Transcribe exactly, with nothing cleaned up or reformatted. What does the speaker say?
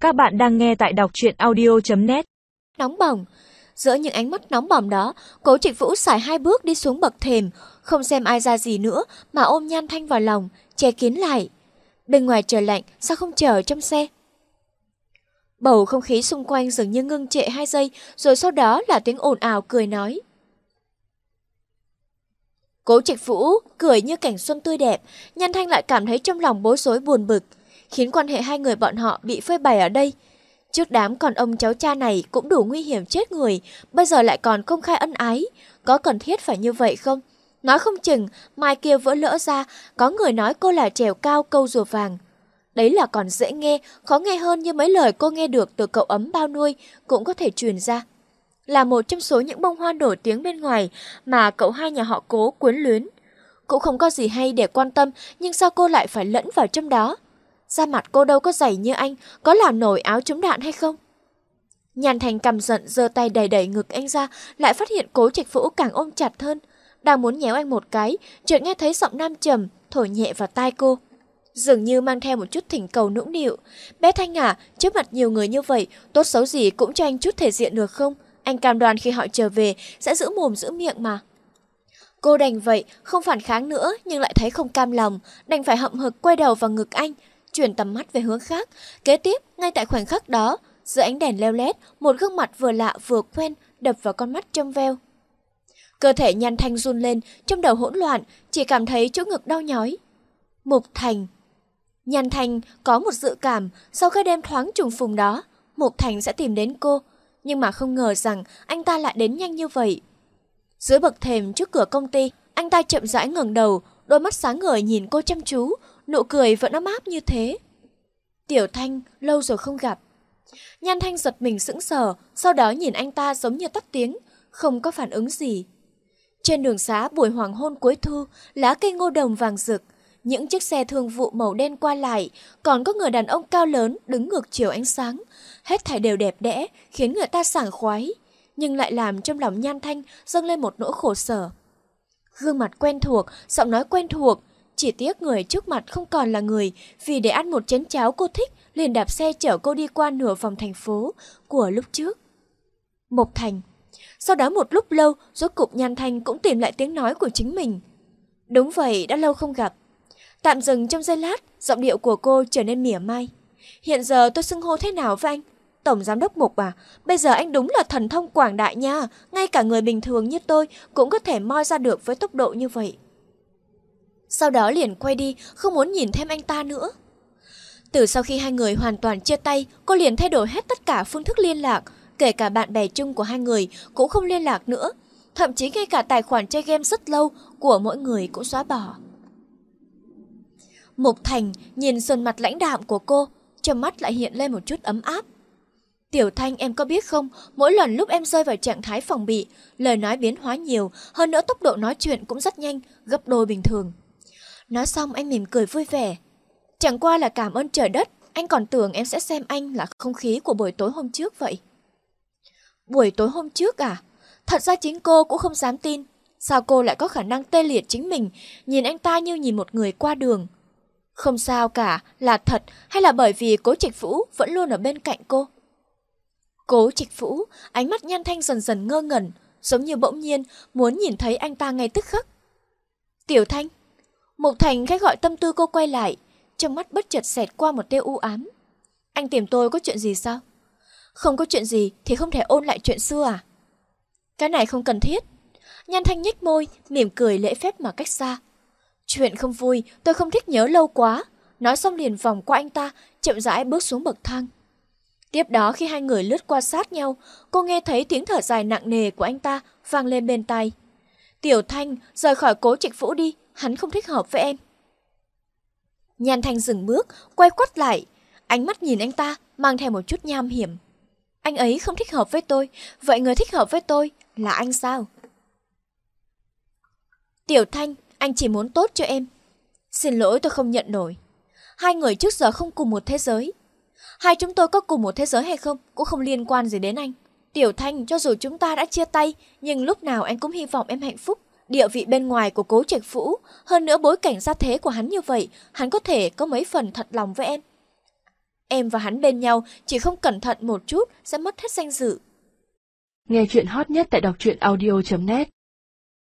Các bạn đang nghe tại đọc truyện audio chấm net. Nóng bỏng. Giữa những ánh mắt nóng bỏng đó, Cố Trịch Vũ sải hai bước đi xuống bậc thềm, không xem ai ra gì nữa mà ôm Nhan Thanh vào lòng, che kín lại. Bên ngoài trời lạnh, sao không chờ trong xe? Bầu không khí xung quanh dường như ngưng trệ hai giây, rồi sau đó là tiếng ồn ào cười nói. Cố Trịch Vũ cười như cảnh xuân tươi đẹp, Nhan Thanh lại cảm thấy trong lòng bối rối buồn bực, khiến quan hệ hai người bọn họ bị phơi bày ở đây. Trước đám con ông cháu cha này cũng đủ nguy hiểm chết người, bây giờ lại còn công khai ân ái, có cần thiết phải như vậy không? Nói không chừng, mai kia vỡ lỡ ra, có người nói cô là trèo cao câu rùa vàng. Đấy là còn dễ nghe, khó nghe hơn như mấy lời cô nghe được từ cậu ấm bao nuôi cũng có thể truyền ra. Là một trong số những bông hoa nổi tiếng bên ngoài mà cậu hai nhà họ Cố quyến luyến. Cũng không có gì hay để quan tâm, nhưng sao cô lại phải lẫn vào trong đó? Da mặt cô đâu có dày như anh, có làm nổi áo chống đạn hay không? Nhan Thanh căm giận giơ tay đẩy đẩy ngực anh ra, lại phát hiện Cố Trịch Vũ càng ôm chặt hơn. Đang muốn nhéo anh một cái, chợt nghe thấy giọng nam trầm thổi nhẹ vào tai cô, dường như mang theo một chút thỉnh cầu nũng nịu. Bé Thanh à, trước mặt nhiều người như vậy, tốt xấu gì cũng cho anh chút thể diện được không? Anh cam đoan khi họ trở về sẽ giữ mồm giữ miệng mà. Cô đành vậy, không phản kháng nữa, nhưng lại thấy không cam lòng, đành phải hậm hực quay đầu vào ngực anh, chuyển tầm mắt về hướng khác. Kế tiếp, ngay tại khoảnh khắc đó, giữa ánh đèn leo lét, một gương mặt vừa lạ vừa quen đập vào con mắt trong veo. Cơ thể Nhan Thanh run lên, trong đầu hỗn loạn, chỉ cảm thấy chỗ ngực đau nhói. Mục Thành. Nhan Thanh có một dự cảm, sau cái đêm thoáng trùng phùng đó, Mục Thành sẽ tìm đến cô, nhưng mà không ngờ rằng anh ta lại đến nhanh như vậy. Dưới bậc thềm trước cửa công ty, anh ta chậm rãi ngẩng đầu, đôi mắt sáng ngời nhìn cô chăm chú, nụ cười vẫn ấm áp như thế. Tiểu Thanh, lâu rồi không gặp. Nhan Thanh giật mình sững sờ, sau đó nhìn anh ta giống như tắt tiếng, không có phản ứng gì. Trên đường xá buổi hoàng hôn cuối thu, lá cây ngô đồng vàng rực, những chiếc xe thương vụ màu đen qua lại, còn có người đàn ông cao lớn đứng ngược chiều ánh sáng. Hết thảy đều đẹp đẽ, khiến người ta sảng khoái, nhưng lại làm trong lòng Nhan Thanh dâng lên một nỗi khổ sở. Gương mặt quen thuộc, giọng nói quen thuộc, chỉ tiếc người trước mặt không còn là người, vì để ăn một chén cháo cô thích, liền đạp xe chở cô đi qua nửa vòng thành phố của lúc trước. Mộc Thành. Sau đó một lúc lâu, rốt cục Nhan Thanh cũng tìm lại tiếng nói của chính mình. Đúng vậy, đã lâu không gặp. Tạm dừng trong giây lát, giọng điệu của cô trở nên mỉa mai. Hiện giờ tôi xưng hô thế nào với anh? Tổng giám đốc Mục à, bây giờ anh đúng là thần thông quảng đại nha, ngay cả người bình thường như tôi cũng có thể moi ra được với tốc độ như vậy. Sau đó liền quay đi, không muốn nhìn thêm anh ta nữa. Từ sau khi hai người hoàn toàn chia tay, cô liền thay đổi hết tất cả phương thức liên lạc, kể cả bạn bè chung của hai người cũng không liên lạc nữa, thậm chí ngay cả tài khoản chơi game rất lâu của mỗi người cũng xóa bỏ. Mục Thành nhìn sơn mặt lãnh đạm của cô, trong mắt lại hiện lên một chút ấm áp. Tiểu Thanh, em có biết không, mỗi lần lúc em rơi vào trạng thái phòng bị, lời nói biến hóa nhiều, hơn nữa tốc độ nói chuyện cũng rất nhanh, gấp đôi bình thường. Nói xong anh mỉm cười vui vẻ. Chẳng qua là cảm ơn trời đất, anh còn tưởng em sẽ xem anh là không khí của buổi tối hôm trước vậy. Buổi tối hôm trước à? Thật ra chính cô cũng không dám tin. Sao cô lại có khả năng tê liệt chính mình, nhìn anh ta như nhìn một người qua đường. Không sao cả, là thật hay là bởi vì Cố Trịch Vũ vẫn luôn ở bên cạnh cô? Cố Trịch Vũ, ánh mắt Nhan Thanh dần dần ngơ ngẩn, giống như bỗng nhiên muốn nhìn thấy anh ta ngay tức khắc. Tiểu Thanh. Mục Thành khẽ gọi tâm tư cô quay lại, trong mắt bất chợt xẹt qua một tia u ám. Anh tìm tôi có chuyện gì sao? Không có chuyện gì thì không thể ôn lại chuyện xưa à? Cái này không cần thiết. Nhan Thanh nhếch môi, mỉm cười lễ phép mà cách xa. Chuyện không vui, tôi không thích nhớ lâu quá. Nói xong liền vòng qua anh ta, chậm rãi bước xuống bậc thang. Tiếp đó khi hai người lướt qua sát nhau, cô nghe thấy tiếng thở dài nặng nề của anh ta vang lên bên tai. Tiểu Thanh, rời khỏi Cố Trịch Vũ đi, hắn không thích hợp với em. Nhan Thanh dừng bước, quay quắt lại, ánh mắt nhìn anh ta mang theo một chút nham hiểm. Anh ấy không thích hợp với tôi, vậy người thích hợp với tôi là anh sao? Tiểu Thanh, anh chỉ muốn tốt cho em. Xin lỗi, tôi không nhận nổi. Hai người trước giờ không cùng một thế giới. Hai chúng tôi có cùng một thế giới hay không cũng không liên quan gì đến anh. Tiểu Thanh, cho dù chúng ta đã chia tay, nhưng lúc nào anh cũng hy vọng em hạnh phúc. Địa vị bên ngoài của Cố Trịch Vũ, hơn nữa bối cảnh gia thế của hắn như vậy, hắn có thể có mấy phần thật lòng với em. Em và hắn bên nhau, chỉ không cẩn thận một chút sẽ mất hết danh dự. Nghe chuyện hot nhất tại đọc truyện audio chấm net.